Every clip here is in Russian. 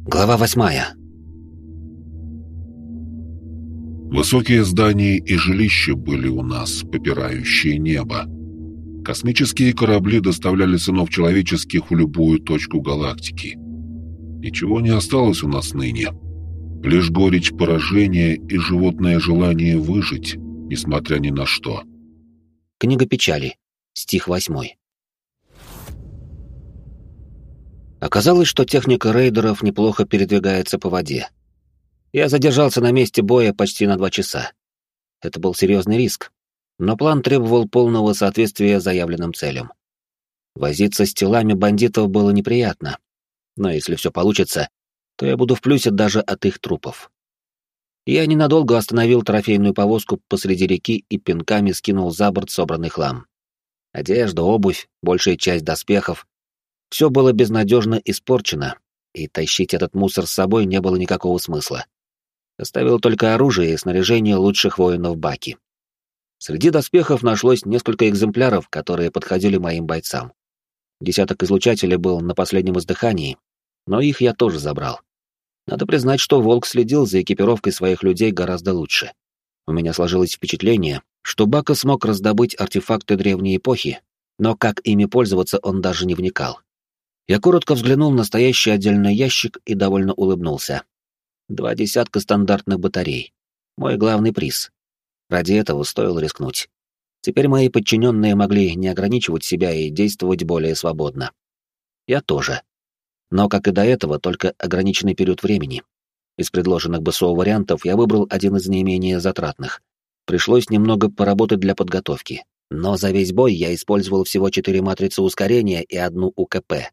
Глава 8. Высокие здания и жилища были у нас, попирающие небо. Космические корабли доставляли сынов человеческих в любую точку галактики. Ничего не осталось у нас ныне. Лишь горечь поражения и животное желание выжить, несмотря ни на что. Книга печали. Стих 8. Оказалось, что техника рейдеров неплохо передвигается по воде. Я задержался на месте боя почти на 2 часа. Это был серьезный риск, но план требовал полного соответствия заявленным целям. Возиться с телами бандитов было неприятно, но если все получится, то я буду в плюсе даже от их трупов. Я ненадолго остановил трофейную повозку посреди реки и пинками скинул за борт собранный хлам. Одежда, обувь, большая часть доспехов — все было безнадежно испорчено, и тащить этот мусор с собой не было никакого смысла. Оставил только оружие и снаряжение лучших воинов Баки. Среди доспехов нашлось несколько экземпляров, которые подходили моим бойцам. 10 излучателей был на последнем издыхании, но их я тоже забрал. Надо признать, что Волк следил за экипировкой своих людей гораздо лучше. У меня сложилось впечатление, что Бака смог раздобыть артефакты древней эпохи, но как ими пользоваться он даже не вникал. Я коротко взглянул на стоящий отдельный ящик и довольно улыбнулся. 2 десятка стандартных батарей. Мой главный приз. Ради этого стоило рискнуть. Теперь мои подчиненные могли не ограничивать себя и действовать более свободно. Я тоже. Но, как и до этого, только ограниченный период времени. Из предложенных БСО вариантов я выбрал один из наименее затратных. Пришлось немного поработать для подготовки. Но за весь бой я использовал всего 4 матрицы ускорения и 1 УКП.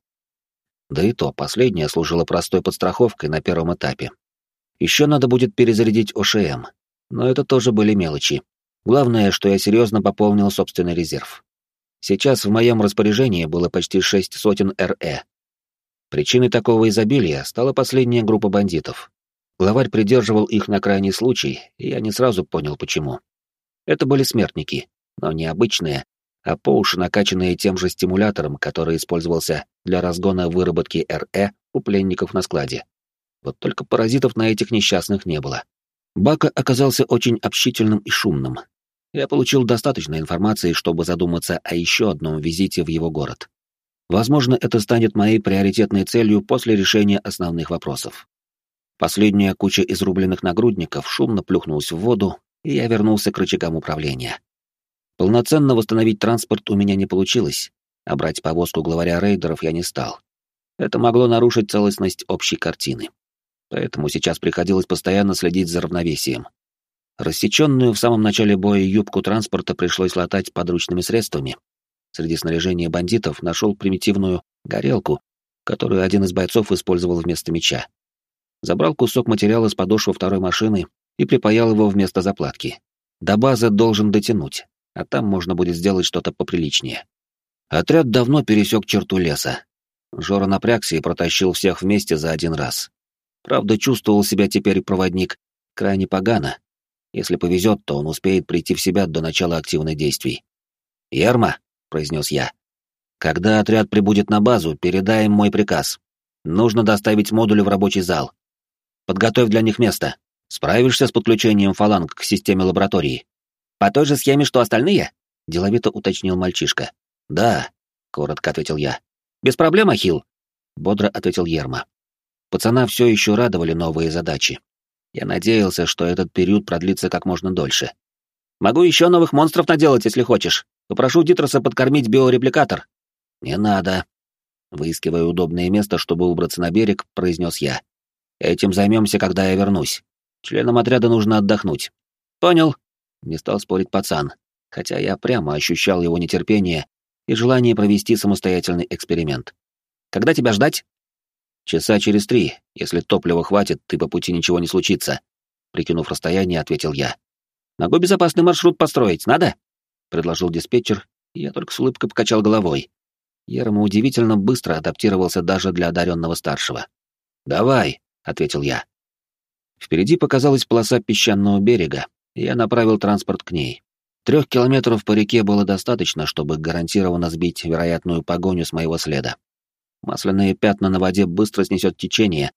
Да и то, последняя служила простой подстраховкой на первом этапе. Еще надо будет перезарядить ОШМ, но это тоже были мелочи. Главное, что я серьезно пополнил собственный резерв. Сейчас в моем распоряжении было почти 6 сотен РЭ. Причиной такого изобилия стала последняя группа бандитов. Главарь придерживал их на крайний случай, и я не сразу понял, почему. Это были смертники, но не обычные, а по уши накачанные тем же стимулятором, который использовался для разгона выработки РЭ у пленников на складе. Вот только паразитов на этих несчастных не было. Бака оказался очень общительным и шумным. Я получил достаточно информации, чтобы задуматься о еще одном визите в его город. Возможно, это станет моей приоритетной целью после решения основных вопросов. Последняя куча изрубленных нагрудников шумно плюхнулась в воду, и я вернулся к рычагам управления. Полноценно восстановить транспорт у меня не получилось, а брать повозку главаря рейдеров я не стал. Это могло нарушить целостность общей картины. Поэтому сейчас приходилось постоянно следить за равновесием. Рассеченную в самом начале боя юбку транспорта пришлось латать подручными средствами. Среди снаряжения бандитов нашел примитивную горелку, которую один из бойцов использовал вместо меча. Забрал кусок материала с подошвы второй машины и припаял его вместо заплатки. До базы должен дотянуть, а там можно будет сделать что-то поприличнее. Отряд давно пересек черту леса. Жора напрягся и протащил всех вместе за один раз. Правда, чувствовал себя теперь проводник крайне погано. Если повезет, то он успеет прийти в себя до начала активных действий. «Ерма», — произнес я, — «когда отряд прибудет на базу, передай им мой приказ. Нужно доставить модули в рабочий зал. Подготовь для них место. Справишься с подключением фаланг к системе лаборатории?» «По той же схеме, что остальные?» — деловито уточнил мальчишка. «Да», — коротко ответил я. «Без проблем, Ахилл», — бодро ответил Ерма. Пацана все еще радовали новые задачи. Я надеялся, что этот период продлится как можно дольше. «Могу еще новых монстров наделать, если хочешь. Попрошу Дитроса подкормить биорепликатор». «Не надо», — выискивая удобное место, чтобы убраться на берег, произнес я. «Этим займемся, когда я вернусь. Членам отряда нужно отдохнуть». «Понял», — не стал спорить пацан, хотя я прямо ощущал его нетерпение и желание провести самостоятельный эксперимент. «Когда тебя ждать?» «Часа через 3, если топлива хватит, и по пути ничего не случится», — прикинув расстояние, ответил я. «Могу безопасный маршрут построить, надо?» — предложил диспетчер, и я только с улыбкой покачал головой. Ерма удивительно быстро адаптировался даже для одаренного старшего. «Давай», — ответил я. Впереди показалась полоса песчаного берега, и я направил транспорт к ней. 3 километров по реке было достаточно, чтобы гарантированно сбить вероятную погоню с моего следа. Масляные пятна на воде быстро снесет течение,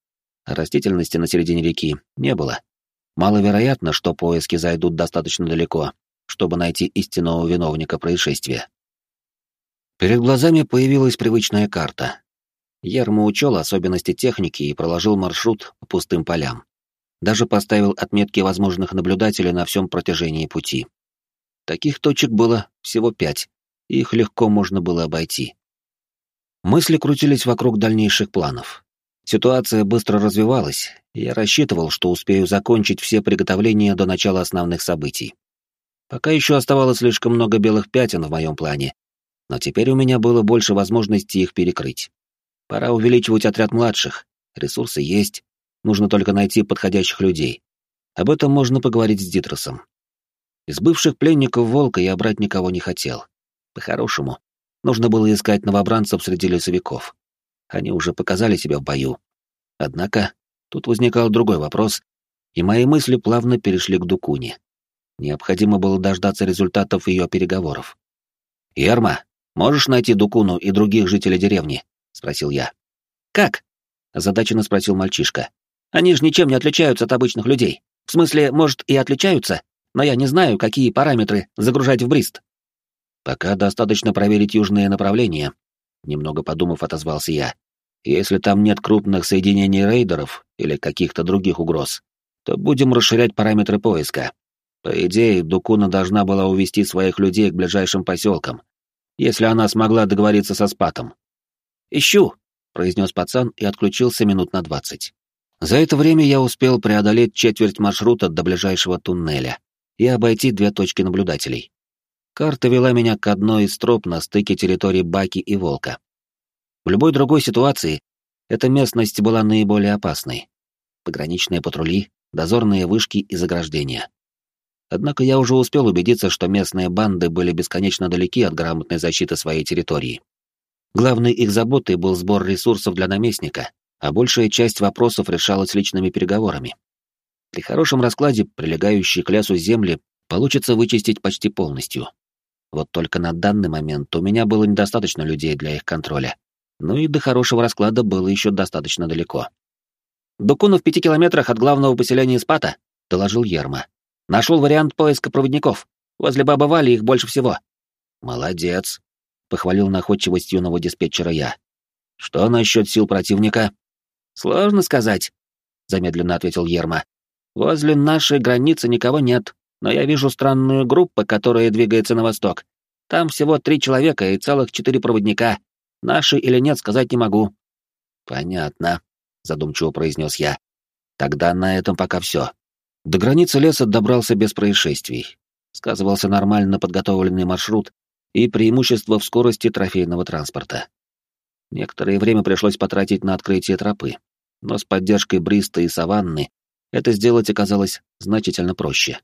а растительности на середине реки не было. Маловероятно, что поиски зайдут достаточно далеко, чтобы найти истинного виновника происшествия. Перед глазами появилась привычная карта. Ермо учел особенности техники и проложил маршрут по пустым полям. Даже поставил отметки возможных наблюдателей на всем протяжении пути. Таких точек было всего 5, и их легко можно было обойти. Мысли крутились вокруг дальнейших планов. Ситуация быстро развивалась, и я рассчитывал, что успею закончить все приготовления до начала основных событий. Пока еще оставалось слишком много белых пятен в моем плане, но теперь у меня было больше возможностей их перекрыть. Пора увеличивать отряд младших, ресурсы есть, нужно только найти подходящих людей. Об этом можно поговорить с Дитросом. Из бывших пленников Волка я брать никого не хотел. По-хорошему, нужно было искать новобранцев среди лесовиков. Они уже показали себя в бою. Однако, тут возникал другой вопрос, и мои мысли плавно перешли к Дукуне. Необходимо было дождаться результатов ее переговоров. «Ерма, можешь найти Дукуну и других жителей деревни?» — спросил я. «Как?» — озадаченно спросил мальчишка. «Они же ничем не отличаются от обычных людей. В смысле, может, и отличаются, но я не знаю, какие параметры загружать в Брист». «Пока достаточно проверить южные направления», — немного подумав, отозвался я. «Если там нет крупных соединений рейдеров или каких-то других угроз, то будем расширять параметры поиска. По идее, Дукуна должна была увести своих людей к ближайшим поселкам, если она смогла договориться со Спатом». «Ищу», — произнес пацан и отключился минут на 20. За это время я успел преодолеть четверть маршрута до ближайшего туннеля и обойти 2 точки наблюдателей. Карта вела меня к одной из троп на стыке территории Баки и Волка. В любой другой ситуации эта местность была наиболее опасной. Пограничные патрули, дозорные вышки и заграждения. Однако я уже успел убедиться, что местные банды были бесконечно далеки от грамотной защиты своей территории. Главной их заботой был сбор ресурсов для наместника, а большая часть вопросов решалась личными переговорами. При хорошем раскладе прилегающие к лесу земли получится вычистить почти полностью. Вот только на данный момент у меня было недостаточно людей для их контроля. Ну и до хорошего расклада было еще достаточно далеко. «Дукуна в 5 километрах от главного поселения Спата», — доложил Ерма. «Нашел вариант поиска проводников. Возле Бабы Вали их больше всего». «Молодец», — похвалил находчивость юного диспетчера я. «Что насчет сил противника?» «Сложно сказать», — замедленно ответил Ерма. «Возле нашей границы никого нет, но я вижу странную группу, которая двигается на восток. Там всего 3 человека и целых 4 проводника. Наши или нет, сказать не могу». «Понятно», — задумчиво произнес я. «Тогда на этом пока все». До границы леса добрался без происшествий. Сказывался нормально подготовленный маршрут и преимущество в скорости трофейного транспорта. Некоторое время пришлось потратить на открытие тропы, но с поддержкой Бриста и Саванны это сделать оказалось значительно проще.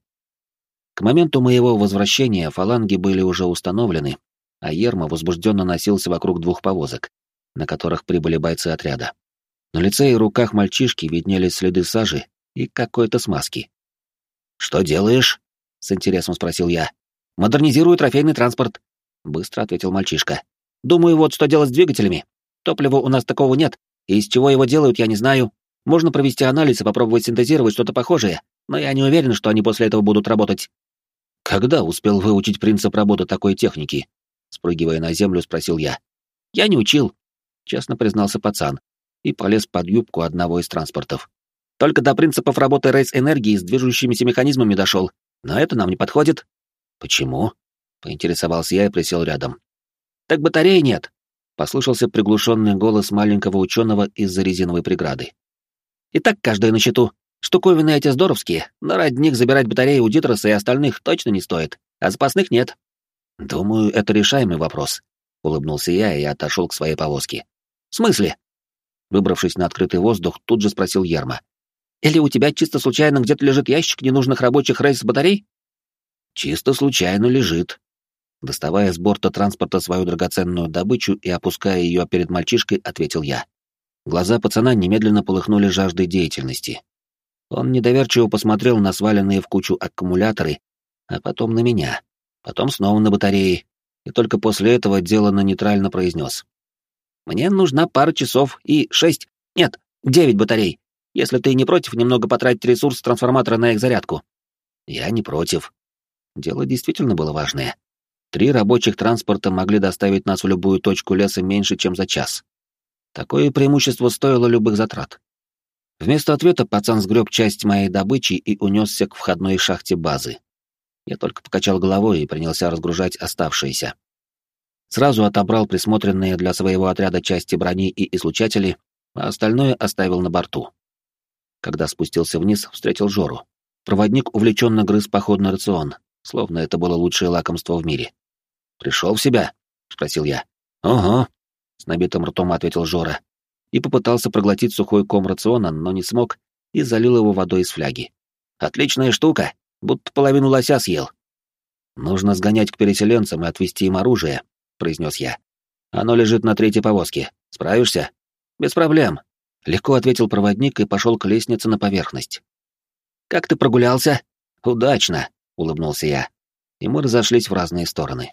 К моменту моего возвращения фаланги были уже установлены, а Ерма возбужденно носился вокруг 2 повозок, на которых прибыли бойцы отряда. На лице и руках мальчишки виднелись следы сажи и какой-то смазки. «Что делаешь?» — с интересом спросил я. «Модернизирую трофейный транспорт», — быстро ответил мальчишка. «Думаю, вот что делать с двигателями. Топлива у нас такого нет, и из чего его делают, я не знаю. Можно провести анализ и попробовать синтезировать что-то похожее, но я не уверен, что они после этого будут работать». «Когда успел выучить принцип работы такой техники?» — спрыгивая на землю, спросил я. «Я не учил», — честно признался пацан, и полез под юбку одного из транспортов. «Только до принципов работы рейс-энергии с движущимися механизмами дошел, но это нам не подходит». «Почему?» — поинтересовался я и присел рядом. «Так батареи нет», — послышался приглушенный голос маленького ученого из-за резиновой преграды. «И так каждая на счету. Штуковины эти здоровские, но ради них забирать батареи у Дитроса и остальных точно не стоит, а запасных нет». «Думаю, это решаемый вопрос», — улыбнулся я и отошел к своей повозке. «В смысле?» Выбравшись на открытый воздух, тут же спросил Ерма. «Или у тебя чисто случайно где-то лежит ящик ненужных рабочих рейс-батарей?» «Чисто случайно лежит». Доставая с борта транспорта свою драгоценную добычу и опуская ее перед мальчишкой, ответил я. Глаза пацана немедленно полыхнули жаждой деятельности. Он недоверчиво посмотрел на сваленные в кучу аккумуляторы, а потом на меня, потом снова на батареи, и только после этого деланно нейтрально произнес. «Мне нужна пара часов и 9 батарей. Если ты не против немного потратить ресурс трансформатора на их зарядку». Я не против. Дело действительно было важное. 3 рабочих транспорта могли доставить нас в любую точку леса меньше, чем за час. Такое преимущество стоило любых затрат. Вместо ответа пацан сгреб часть моей добычи и унесся к входной шахте базы. Я только покачал головой и принялся разгружать оставшиеся. Сразу отобрал присмотренные для своего отряда части брони и излучатели, а остальное оставил на борту. Когда спустился вниз, встретил Жору. Проводник увлеченно грыз походный рацион, словно это было лучшее лакомство в мире. «Пришел в себя?» — спросил я. «Ого», — с набитым ртом ответил Жора, и попытался проглотить сухой ком рациона, но не смог, и залил его водой из фляги. «Отличная штука, будто половину лося съел». «Нужно сгонять к переселенцам и отвезти им оружие», — произнес я. «Оно лежит на 3-й повозке. Справишься?» «Без проблем», — легко ответил проводник и пошел к лестнице на поверхность. «Как ты прогулялся?» «Удачно», — улыбнулся я, и мы разошлись в разные стороны.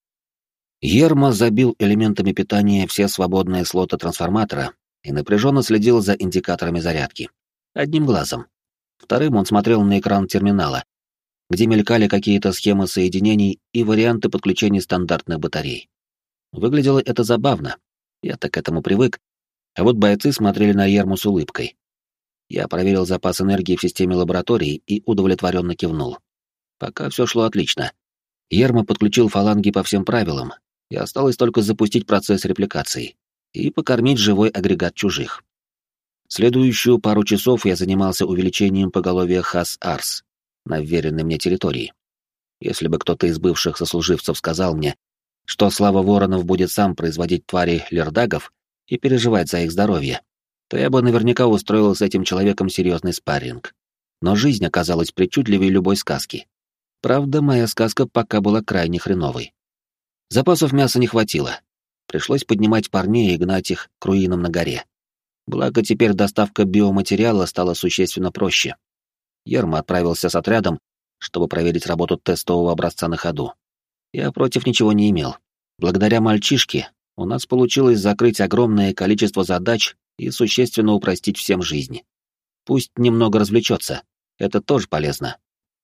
Ерма забил элементами питания все свободные слоты трансформатора и напряженно следил за индикаторами зарядки. Одним глазом. Вторым он смотрел на экран терминала, где мелькали какие-то схемы соединений и варианты подключения стандартных батарей. Выглядело это забавно. Я-то к этому привык, а вот бойцы смотрели на Ерму с улыбкой. Я проверил запас энергии в системе лаборатории и удовлетворенно кивнул. Пока все шло отлично. Ерма подключил фаланги по всем правилам, и осталось только запустить процесс репликации и покормить живой агрегат чужих. Следующую пару часов я занимался увеличением поголовья Хас-Арс на вверенной мне территории. Если бы кто-то из бывших сослуживцев сказал мне, что Слава Воронов будет сам производить твари лердагов и переживать за их здоровье, то я бы наверняка устроил с этим человеком серьезный спарринг. Но жизнь оказалась причудливее любой сказки. Правда, моя сказка пока была крайне хреновой. Запасов мяса не хватило. Пришлось поднимать парней и гнать их к руинам на горе. Благо, теперь доставка биоматериала стала существенно проще. Ерма отправился с отрядом, чтобы проверить работу тестового образца на ходу. Я против ничего не имел. Благодаря мальчишке у нас получилось закрыть огромное количество задач и существенно упростить всем жизнь. Пусть немного развлечется, это тоже полезно.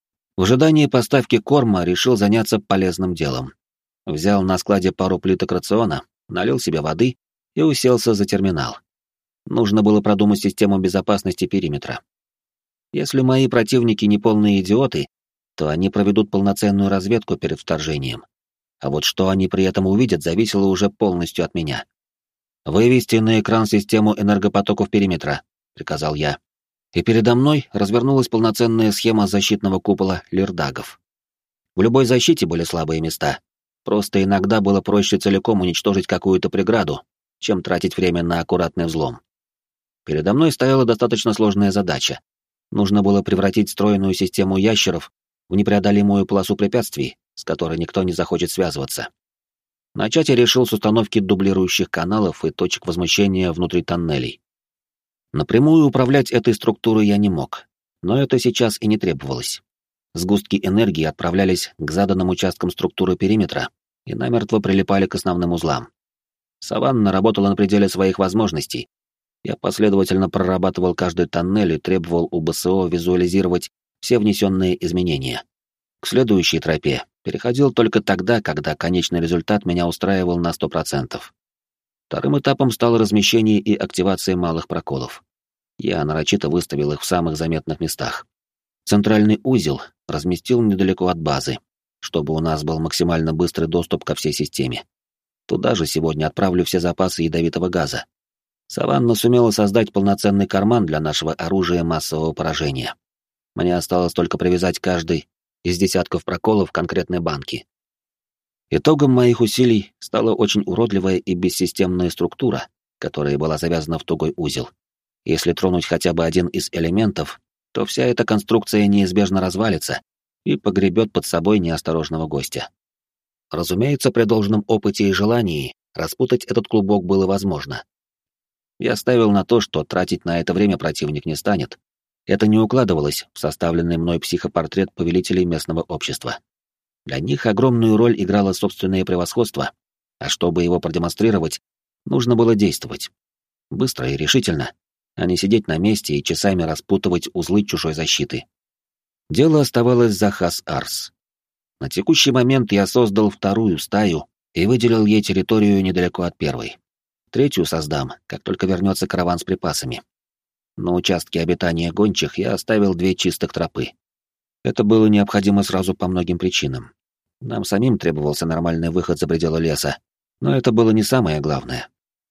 В ожидании поставки корма решил заняться полезным делом. Взял на складе пару плиток рациона, налил себе воды и уселся за терминал. Нужно было продумать систему безопасности периметра. Если мои противники не полные идиоты, то они проведут полноценную разведку перед вторжением. А вот что они при этом увидят, зависело уже полностью от меня. «Вывести на экран систему энергопотоков периметра», — приказал я. И передо мной развернулась полноценная схема защитного купола лердагов. В любой защите были слабые места. Просто иногда было проще целиком уничтожить какую-то преграду, чем тратить время на аккуратный взлом. Передо мной стояла достаточно сложная задача. Нужно было превратить стройную систему ящеров в непреодолимую полосу препятствий, с которой никто не захочет связываться. Начать я решил с установки дублирующих каналов и точек возмущения внутри тоннелей. Напрямую управлять этой структурой я не мог, но это сейчас и не требовалось. Сгустки энергии отправлялись к заданным участкам структуры периметра и намертво прилипали к основным узлам. Саванна работала на пределе своих возможностей. Я последовательно прорабатывал каждый тоннель и требовал у БСО визуализировать все внесенные изменения. К следующей тропе переходил только тогда, когда конечный результат меня устраивал на 100%. Вторым этапом стало размещение и активация малых проколов. Я нарочито выставил их в самых заметных местах. Центральный узел разместил недалеко от базы, чтобы у нас был максимально быстрый доступ ко всей системе. Туда же сегодня отправлю все запасы ядовитого газа. Саванна сумела создать полноценный карман для нашего оружия массового поражения. Мне осталось только привязать каждый из десятков проколов конкретной банки. Итогом моих усилий стала очень уродливая и бессистемная структура, которая была завязана в тугой узел. Если тронуть хотя бы один из элементов, то вся эта конструкция неизбежно развалится и погребет под собой неосторожного гостя. Разумеется, при должном опыте и желании распутать этот клубок было возможно. Я ставил на то, что тратить на это время противник не станет. Это не укладывалось в составленный мной психопортрет повелителей местного общества. Для них огромную роль играло собственное превосходство, а чтобы его продемонстрировать, нужно было действовать. Быстро и решительно. а не сидеть на месте и часами распутывать узлы чужой защиты. Дело оставалось за Хас-Арс. На текущий момент я создал вторую стаю и выделил ей территорию недалеко от первой. Третью создам, как только вернется караван с припасами. На участке обитания гончих я оставил 2 чистых тропы. Это было необходимо сразу по многим причинам. Нам самим требовался нормальный выход за пределы леса, но это было не самое главное.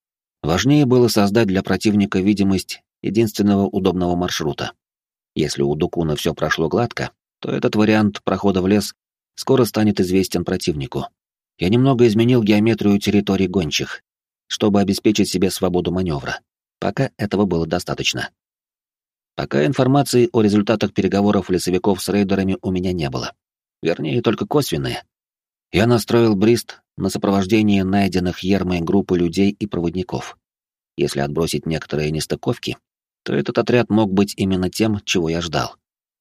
Важнее было создать для противника видимость единственного удобного маршрута. Если у Дукуна все прошло гладко, то этот вариант прохода в лес скоро станет известен противнику. Я немного изменил геометрию территорий гончих, чтобы обеспечить себе свободу маневра. Пока этого было достаточно. Пока информации о результатах переговоров лесовиков с рейдерами у меня не было. Вернее, только косвенные. Я настроил Брист на сопровождение найденных Ермой группы людей и проводников. Если отбросить некоторые нестыковки, то этот отряд мог быть именно тем, чего я ждал.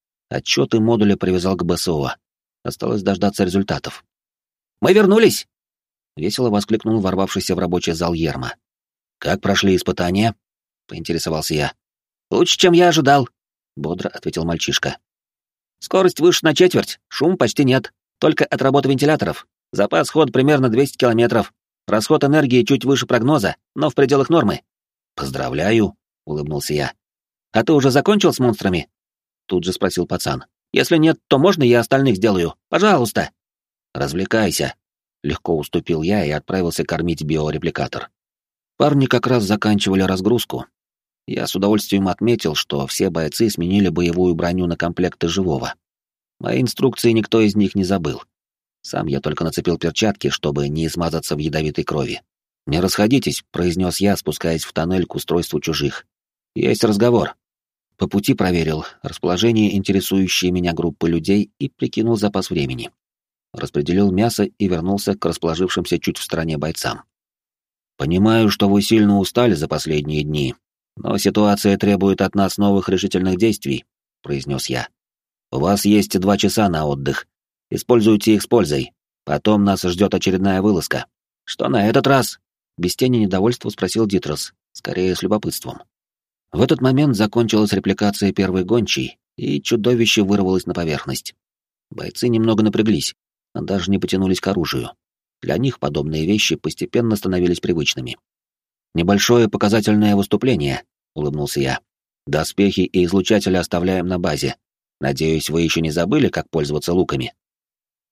Отчеты модуля привязал к БСО. Осталось дождаться результатов. «Мы вернулись!» — весело воскликнул ворвавшийся в рабочий зал Ерма. «Как прошли испытания?» — поинтересовался я. «Лучше, чем я ожидал», — бодро ответил мальчишка. «Скорость выше на четверть, шум почти нет, только от работы вентиляторов. Запас хода примерно 200 километров. Расход энергии чуть выше прогноза, но в пределах нормы». «Поздравляю», — улыбнулся я. «А ты уже закончил с монстрами?» Тут же спросил пацан. «Если нет, то можно я остальных сделаю? Пожалуйста!» «Развлекайся», — легко уступил я и отправился кормить биорепликатор. Парни как раз заканчивали разгрузку. Я с удовольствием отметил, что все бойцы сменили боевую броню на комплекты живого. Мои инструкции никто из них не забыл. Сам я только нацепил перчатки, чтобы не измазаться в ядовитой крови. «Не расходитесь», — произнес я, спускаясь в тоннель к устройству чужих. «Есть разговор». По пути проверил расположение интересующей меня группы людей и прикинул запас времени. Распределил мясо и вернулся к расположившимся чуть в стороне бойцам. «Понимаю, что вы сильно устали за последние дни, но ситуация требует от нас новых решительных действий», — произнес я. «У вас есть 2 часа на отдых. Используйте их с пользой. Потом нас ждет очередная вылазка». «Что на этот раз?» — без тени недовольства спросил Дитрос, скорее с любопытством. В этот момент закончилась репликация первой гончей, и чудовище вырвалось на поверхность. Бойцы немного напряглись, но даже не потянулись к оружию. Для них подобные вещи постепенно становились привычными. «Небольшое показательное выступление», — улыбнулся я. «Доспехи и излучатели оставляем на базе. Надеюсь, вы еще не забыли, как пользоваться луками?»